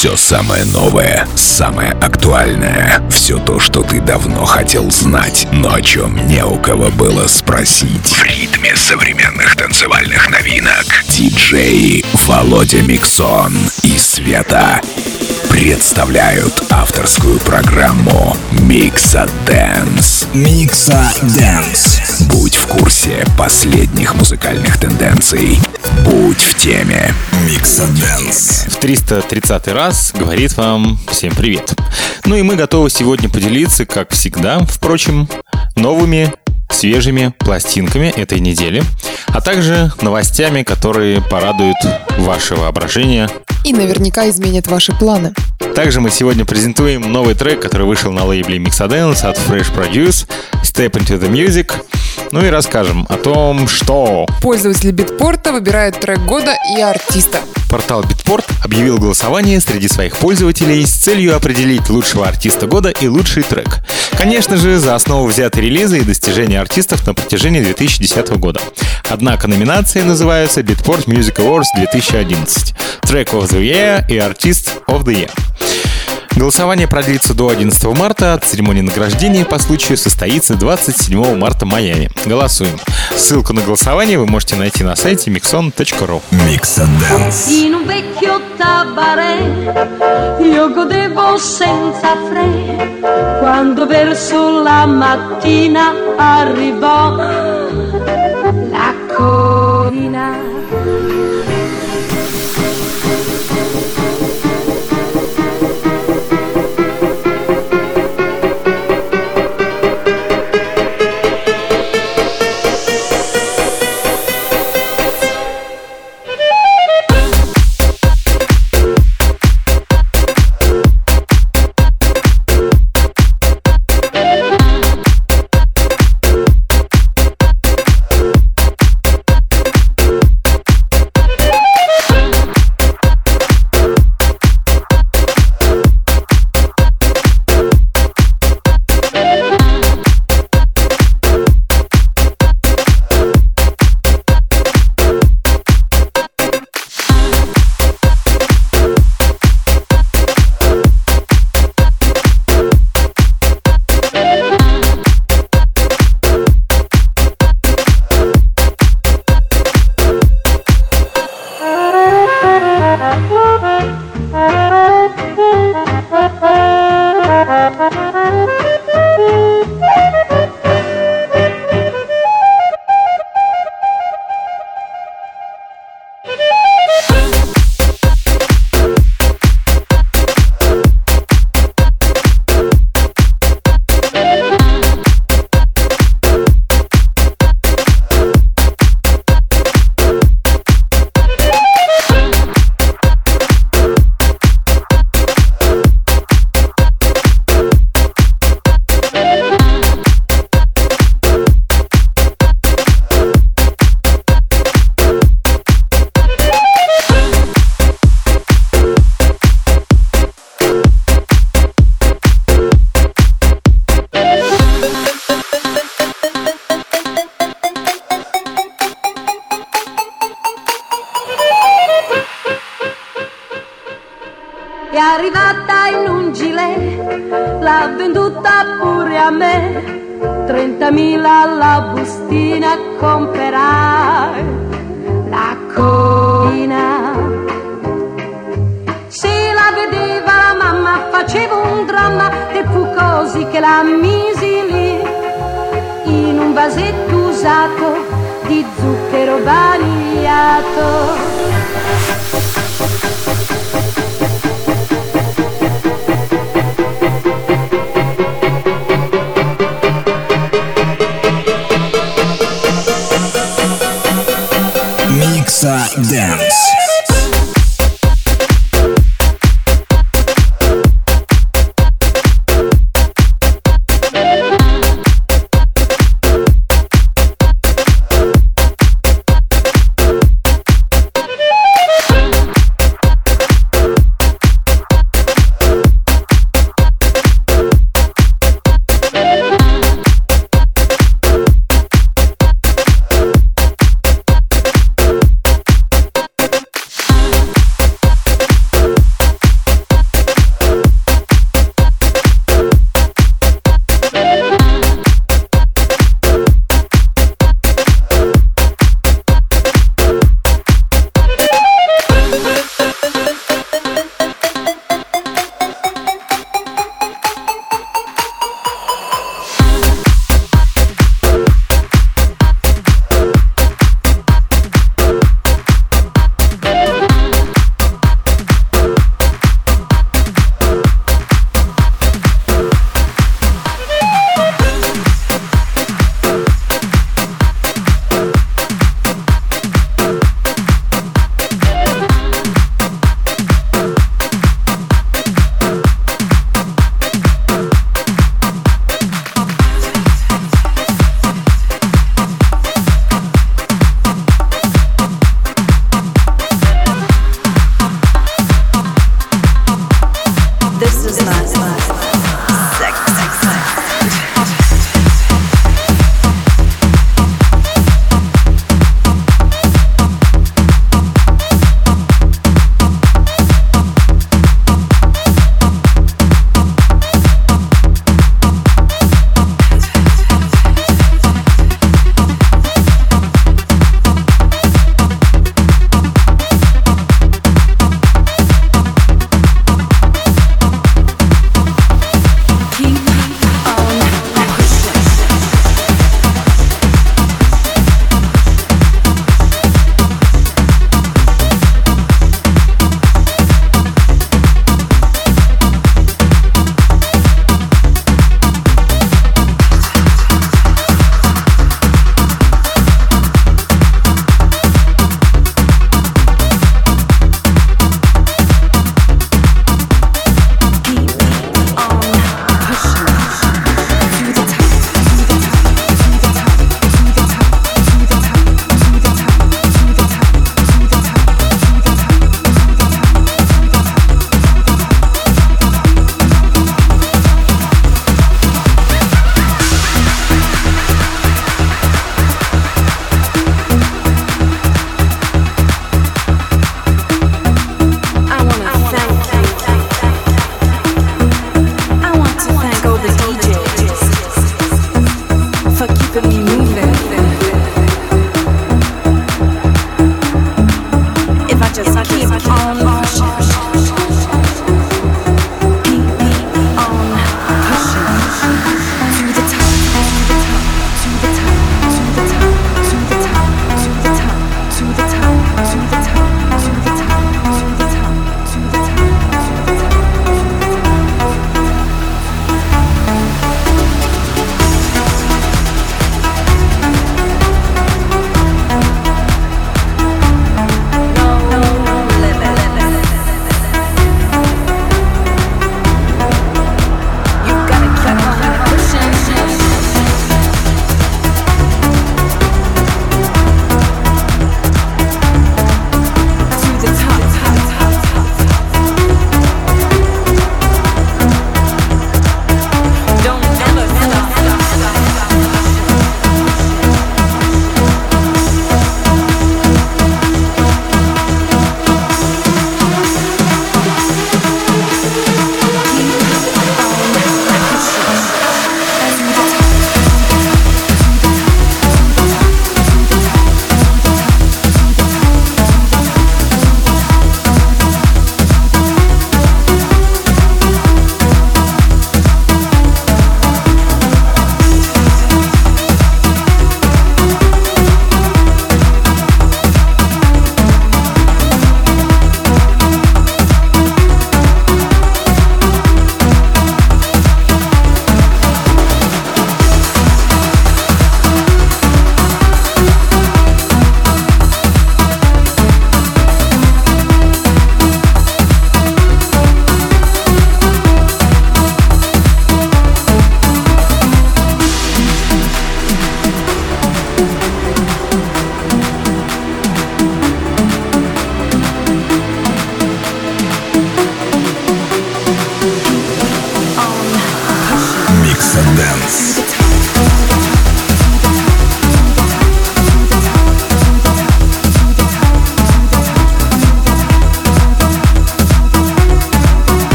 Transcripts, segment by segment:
Все самое новое, самое актуальное. Все то, что ты давно хотел знать, но о чем не у кого было спросить. В ритме современных танцевальных новинок. Диджеи Володя Миксон и Света представляют авторскую программу Микса Dance. Микса Dance. Будь в курсе последних музыкальных тенденций. Будь в теме. Микса Dance. В 330 раз говорит вам всем привет. Ну и мы готовы сегодня поделиться, как всегда, впрочем, новыми свежими пластинками этой недели, а также новостями, которые порадуют ваше воображение и наверняка изменят ваши планы. Также мы сегодня презентуем новый трек, который вышел на лейбле Mixxa Dance от Fresh Produce, Step Into The Music. Ну и расскажем о том, что пользователи Битпорта выбирают трек года и артиста. Портал Битпорт объявил голосование среди своих пользователей с целью определить лучшего артиста года и лучший трек. Конечно же, за основу взяты релизы и достижения артистов на протяжении 2010 года. Однако номинации называются Beatport Music Awards 2011, Track of the Year и Artist of the Year. Голосование продлится до 11 марта, церемония награждения по случаю состоится 27 марта в Майами. Голосуем. Ссылку на голосование вы можете найти на сайте mixon.ru. Mixxa Dance. In un vecchio tabarè io godevo senza fre quando verso la mattina arrivò la collina. È arrivata in un gilet, l'ha venduta pure a me, 30.000 la bustina comperai, la collina. Se la vedeva la mamma faceva un dramma e fu così che la misi lì, in un vasetto usato di zucchero vanigliato. Mixxa Dance.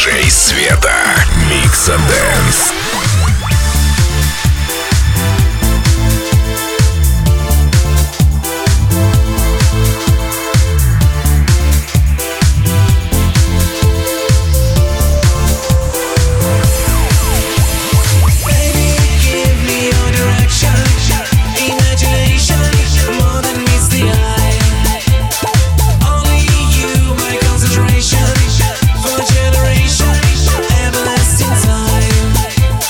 Диджей Света. Миксадэнс. For generations, everlasting time.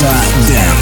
Dance.